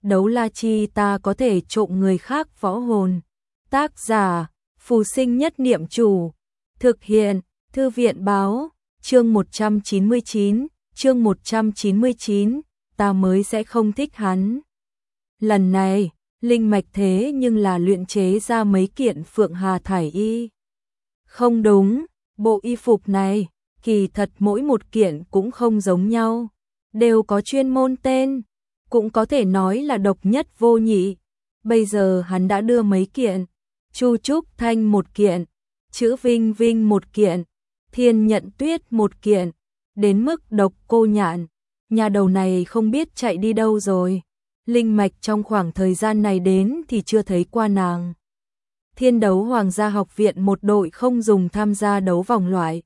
đấu la chi ta có thể trộm người khác võ hồn. Tác giả, Phù Sinh Nhất Niệm Chủ. Thực hiện, Thư viện báo, chương 199, chương 199, ta mới sẽ không thích hắn. Lần này, linh mạch thế nhưng là luyện chế ra mấy kiện Phượng Hà thải y. Không đúng, bộ y phục này, kỳ thật mỗi một kiện cũng không giống nhau, đều có chuyên môn tên, cũng có thể nói là độc nhất vô nhị. Bây giờ hắn đã đưa mấy kiện, Chu Trúc Thanh một kiện, Chữ Vinh Vinh một kiện, Thiên Nhận Tuyết một kiện, đến mức Độc Cô Nhạn, nhà đầu này không biết chạy đi đâu rồi. Linh mạch trong khoảng thời gian này đến thì chưa thấy qua nàng. Thiên Đấu Hoàng gia học viện một đội không dùng tham gia đấu vòng loại.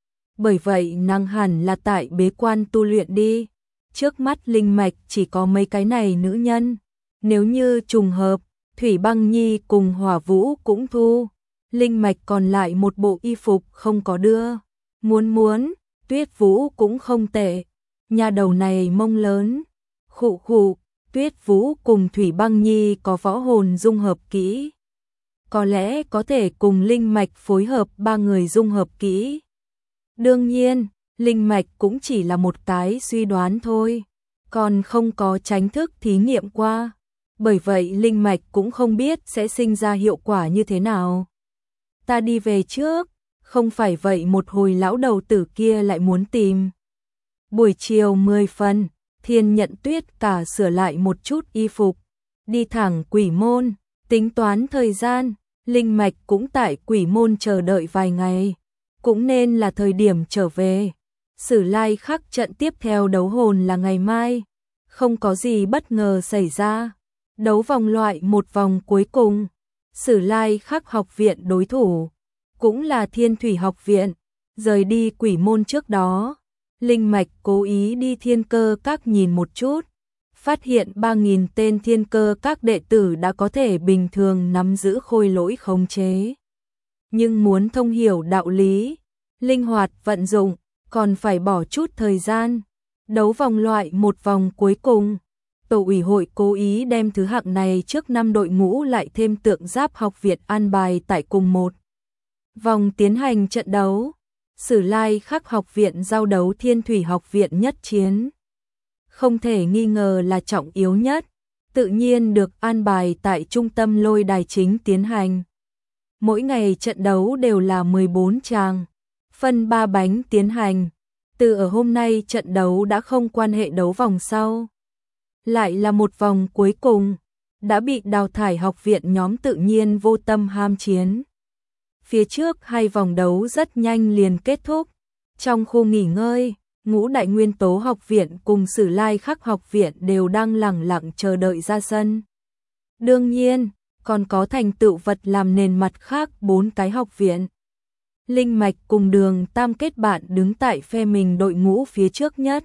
Bởi vậy nàng hẳn là tại bế quan tu luyện đi. Trước mắt linh mạch chỉ có mấy cái này nữ nhân. Nếu như trùng hợp, Thủy Băng Nhi cùng Hỏa Vũ cũng thu. Linh mạch còn lại một bộ y phục không có đưa. Muốn, Tuyết Vũ cũng không tệ. Nhà đầu này mông lớn. Khụ, Tuyết Vũ cùng Thủy Băng Nhi có võ hồn dung hợp kỹ. Có lẽ có thể cùng linh mạch phối hợp ba người dung hợp kỹ. Đương nhiên, linh mạch cũng chỉ là một cái suy đoán thôi, còn không có chính thức thí nghiệm qua. Bởi vậy linh mạch cũng không biết sẽ sinh ra hiệu quả như thế nào. Ta đi về trước, không phải vậy một hồi lão đầu tử kia lại muốn tìm. Buổi chiều 10 phần, Thiên Nhận Tuyết cả sửa lại một chút y phục, đi thẳng Quỷ Môn, tính toán thời gian, linh mạch cũng tại Quỷ Môn chờ đợi vài ngày, cũng nên là thời điểm trở về. Sử lai khắc trận tiếp theo đấu hồn là ngày mai, không có gì bất ngờ xảy ra. Đấu vòng loại một vòng cuối cùng, Sử lai khắc học viện đối thủ, cũng là Thiên Thủy học viện, rời đi Quỷ Môn trước đó. Linh mạch cố ý đi Thiên Cơ Các nhìn một chút, phát hiện 3.000 tên Thiên Cơ Các đệ tử đã có thể bình thường nắm giữ khôi lỗi khống chế. Nhưng muốn thông hiểu đạo lý, linh hoạt vận dụng, còn phải bỏ chút thời gian. Đấu vòng loại một vòng cuối cùng, tổ ủy hội cố ý đem thứ hạng này trước năm đội ngũ lại thêm Tượng Giáp học viện an bài tại cùng một vòng tiến hành trận đấu. Sử lai khắc học viện giao đấu Thiên Thủy học viện nhất chiến. Không thể nghi ngờ là trọng yếu nhất, tự nhiên được an bài tại trung tâm lôi đài chính tiến hành. Mỗi ngày trận đấu đều là 14 tràng, phân 3 bánh tiến hành. Từ ở hôm nay trận đấu đã không quan hệ đấu vòng sau. Lại là một vòng cuối cùng, đã bị đào thải học viện nhóm tự nhiên vô tâm ham chiến. Phía trước hai vòng đấu rất nhanh liền kết thúc. Trong khu nghỉ ngơi, Ngũ Đại Nguyên Tố học viện cùng Sử lai khắc học viện đều đang lẳng lặng chờ đợi ra sân. Đương nhiên, còn có thành tựu vật làm nền mặt khác 4 cái học viện. Linh mạch cùng Đường Tam kết bạn đứng tại phe mình đội ngũ phía trước nhất.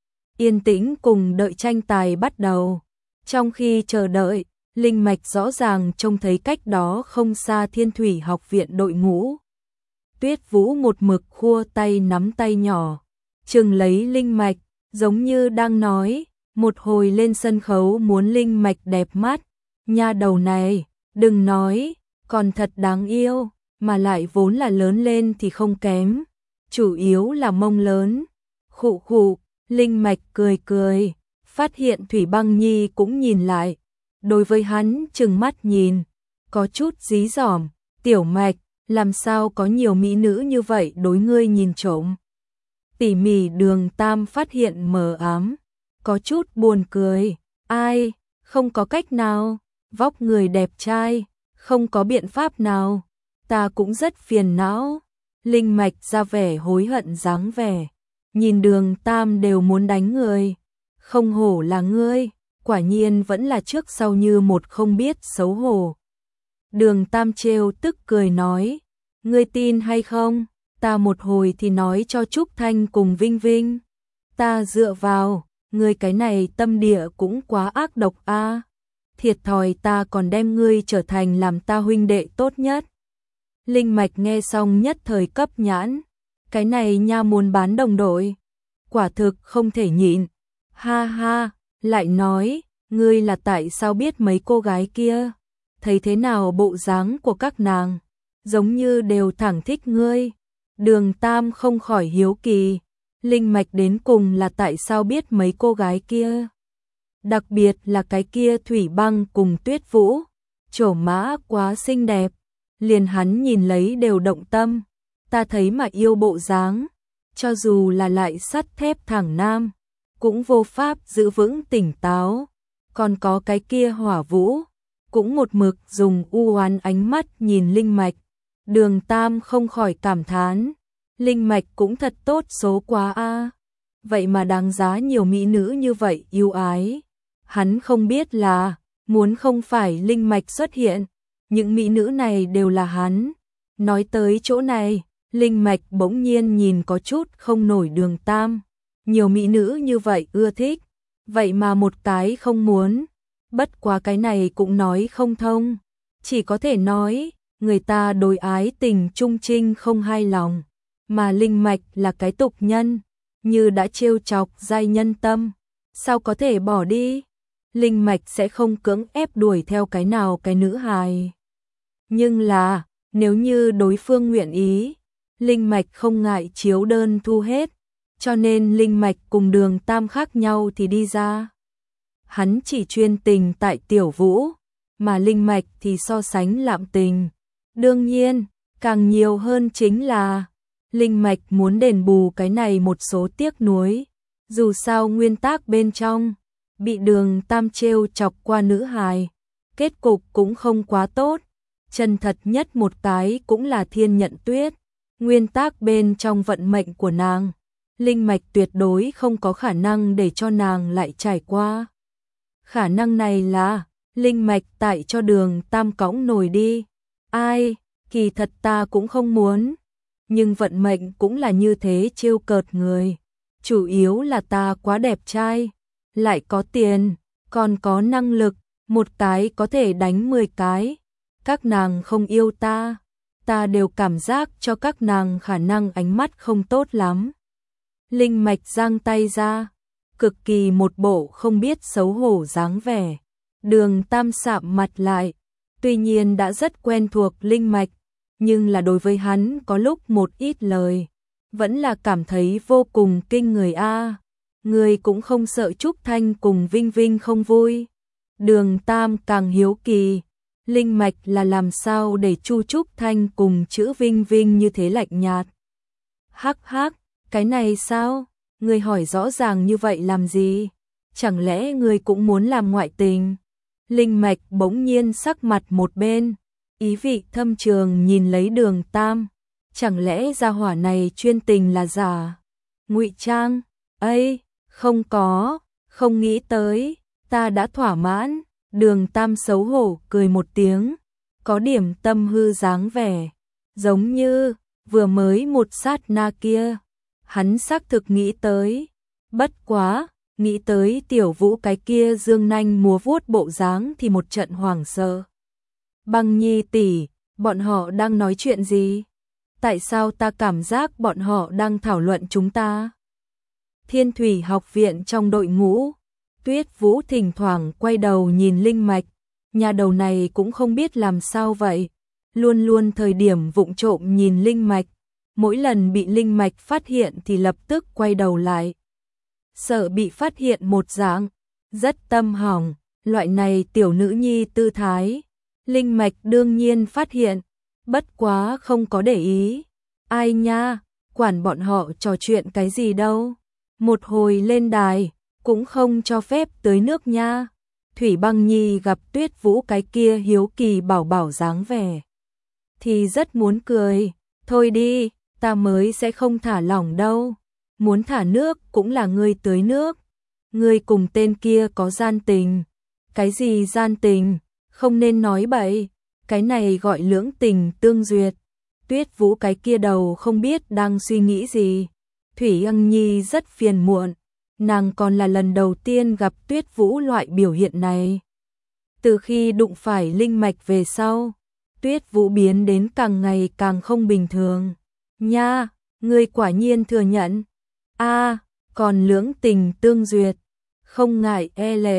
Yên tĩnh cùng đợi tranh tài bắt đầu. Trong khi chờ đợi, linh mạch rõ ràng trông thấy cách đó không xa Thiên Thủy học viện đội ngũ. Tuyết Vũ một mực khua tay nắm tay nhỏ, chừng lấy linh mạch, giống như đang nói, một hồi lên sân khấu muốn linh mạch đẹp mắt. Nha đầu này, đừng nói, còn thật đáng yêu, mà lại vốn là lớn lên thì không kém, chủ yếu là mông lớn. Khụ, linh mạch cười, phát hiện Thủy Băng Nhi cũng nhìn lại. Đối với hắn trừng mắt nhìn, có chút dí dỏm, tiểu mạch, làm sao có nhiều mỹ nữ như vậy đối ngươi nhìn trộm. Tỉ mỉ Đường Tam phát hiện mờ ám, có chút buồn cười, ai, không có cách nào, vóc người đẹp trai, không có biện pháp nào, ta cũng rất phiền não. Linh mạch ra vẻ hối hận dáng vẻ, nhìn Đường Tam đều muốn đánh người, không hổ là ngươi. Quả nhiên vẫn là trước sau như một không biết xấu hổ. Đường Tam trêu tức cười nói, ngươi tin hay không, ta một hồi thì nói cho Trúc Thanh cùng Vinh Vinh. Ta dựa vào, ngươi cái này tâm địa cũng quá ác độc a. Thiệt thòi ta còn đem ngươi trở thành làm ta huynh đệ tốt nhất. Linh mạch nghe xong nhất thời cấp nhãn, cái này nha muốn bán đồng đội. Quả thực không thể nhịn, ha ha. Lại nói, ngươi là tại sao biết mấy cô gái kia? Thấy thế nào bộ dáng của các nàng? Giống như đều thẳng thích ngươi. Đường Tam không khỏi hiếu kỳ, Linh Mạch đến cùng là tại sao biết mấy cô gái kia? Đặc biệt là cái kia Thủy Băng cùng Tuyết Vũ, trổ mã quá xinh đẹp, liền hắn nhìn lấy đều động tâm, ta thấy mà yêu bộ dáng, cho dù là lại sắt thép thẳng nam, cũng vô pháp giữ vững tỉnh táo, còn có cái kia Hỏa Vũ, cũng một mực dùng u oán ánh mắt nhìn Linh Mạch, Đường Tam không khỏi cảm thán, Linh Mạch cũng thật tốt số quá a, vậy mà đáng giá nhiều mỹ nữ như vậy yêu ái. Hắn không biết là, muốn không phải Linh Mạch xuất hiện, những mỹ nữ này đều là hắn. Nói tới chỗ này, Linh Mạch bỗng nhiên nhìn có chút không nổi Đường Tam. Nhiều mỹ nữ như vậy ưa thích, vậy mà một cái không muốn. Bất quá cái này cũng nói không thông. Chỉ có thể nói, người ta đối ái tình trung trinh không hai lòng. Mà Linh Mạch là cái tục nhân, như đã trêu chọc giai nhân tâm. Sao có thể bỏ đi? Linh Mạch sẽ không cưỡng ép đuổi theo cái nào cái nữ hài. Nhưng là, nếu như đối phương nguyện ý, Linh Mạch không ngại chiếu đơn thu hết, cho nên Linh Mạch cùng Đường Tam khác nhau thì đi ra. Hắn chỉ chuyên tình tại Tiểu Vũ, mà Linh Mạch thì so sánh lạm tình. Đương nhiên, càng nhiều hơn chính là Linh Mạch muốn đền bù cái này một số tiếc nuối. Dù sao nguyên tắc bên trong bị Đường Tam trêu chọc qua nữ hài, kết cục cũng không quá tốt. Chân thật nhất một cái cũng là Thiên Nhận Tuyết, nguyên tắc bên trong vận mệnh của nàng, Linh Mạch tuyệt đối không có khả năng để cho nàng lại trải qua. Khả năng này là Linh Mạch tại cho Đường Tam cõng nổi đi. Ai, kỳ thật ta cũng không muốn, nhưng vận mệnh cũng là như thế trêu cợt người. Chủ yếu là ta quá đẹp trai, lại có tiền, còn có năng lực, một cái có thể đánh 10 cái. Các nàng không yêu ta, ta đều cảm giác cho các nàng khả năng ánh mắt không tốt lắm. Linh Mạch giang tay ra, cực kỳ một bộ không biết xấu hổ dáng vẻ. Đường Tam sạm mặt lại, tuy nhiên đã rất quen thuộc Linh Mạch, nhưng là đối với hắn có lúc một ít lời, vẫn là cảm thấy vô cùng kinh người a. Người cũng không sợ Trúc Thanh cùng Vinh Vinh không vui. Đường Tam càng hiếu kỳ, Linh Mạch là làm sao để Chu Trúc Thanh cùng chữ Vinh Vinh như thế lạnh nhạt. Hắc hắc, cái này sao? Người hỏi rõ ràng như vậy làm gì? Chẳng lẽ người cũng muốn làm ngoại tình? Linh Mạch bỗng nhiên sắc mặt một bên, ý vị thâm trường nhìn lấy Đường Tam. Chẳng lẽ gia hỏa này chuyên tình là giả? Ngụy trang? Ây, không có, không nghĩ tới, ta đã thỏa mãn. Đường Tam xấu hổ cười một tiếng, có điểm tâm hư dáng vẻ, giống như vừa mới một sát na kia, hắn xác thực nghĩ tới, bất quá, nghĩ tới Tiểu Vũ cái kia dương nanh múa vuốt bộ dáng thì một trận hoảng sợ. Băng Nhi tỷ, bọn họ đang nói chuyện gì? Tại sao ta cảm giác bọn họ đang thảo luận chúng ta? Thiên Thủy học viện trong đội ngũ, Tuyết Vũ thỉnh thoảng quay đầu nhìn Linh Mạch, nhà đầu này cũng không biết làm sao vậy, luôn luôn thời điểm vụng trộm nhìn Linh Mạch, mỗi lần bị Linh Mạch phát hiện thì lập tức quay đầu lại. Sợ bị phát hiện một dạng, rất tâm hỏng, loại này tiểu nữ nhi tư thái, Linh Mạch đương nhiên phát hiện, bất quá không có để ý. Ai nha, quản bọn họ trò chuyện cái gì đâu, một hồi lên đài, cũng không cho phép tới nước nha. Thủy Băng Nhi gặp Tuyết Vũ cái kia hiếu kỳ bảo bảo dáng vẻ, thì rất muốn cười, thôi đi, ta mới sẽ không thả lỏng đâu, muốn thả nước cũng là ngươi tưới nước, ngươi cùng tên kia có gian tình. Cái gì gian tình, không nên nói bậy, cái này gọi lưỡng tình tương duyệt. Tuyết Vũ cái kia đầu không biết đang suy nghĩ gì. Thủy Băng Nhi rất phiền muộn, nàng còn là lần đầu tiên gặp Tuyết Vũ loại biểu hiện này. Từ khi đụng phải Linh Mạch về sau, Tuyết Vũ biến đến càng ngày càng không bình thường. Nha, ngươi quả nhiên thừa nhận. A, còn lưỡng tình tương duyệt, không ngại e lệ,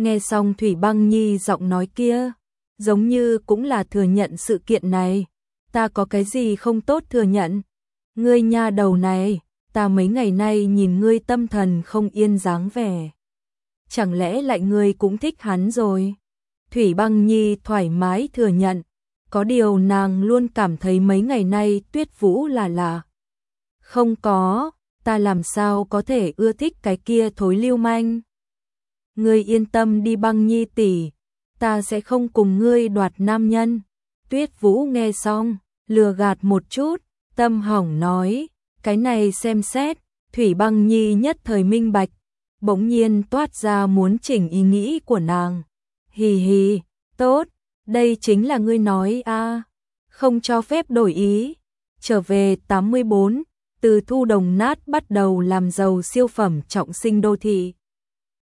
Nghe xong Thủy Băng Nhi giọng nói kia, giống như cũng là thừa nhận sự kiện này. Ta có cái gì không tốt thừa nhận? Ngươi nha đầu này, ta mấy ngày nay nhìn ngươi tâm thần không yên dáng vẻ. Chẳng lẽ lại ngươi cũng thích hắn rồi? Thủy Băng Nhi thoải mái thừa nhận, có điều nàng luôn cảm thấy mấy ngày nay Tuyết Vũ là lạ. Không có, ta làm sao có thể ưa thích cái kia thối lưu manh. Ngươi yên tâm đi Băng Nhi tỷ, ta sẽ không cùng ngươi đoạt nam nhân. Tuyết Vũ nghe xong, lừa gạt một chút, tâm hỏng nói, cái này xem xét. Thủy Băng Nhi nhất thời minh bạch, bỗng nhiên toát ra muốn chỉnh ý nghĩ của nàng. Hì hì, tốt, đây chính là ngươi nói a, không cho phép đổi ý. Trở về 84, từ thu đồng nát bắt đầu làm giàu siêu phẩm trọng sinh đô thị.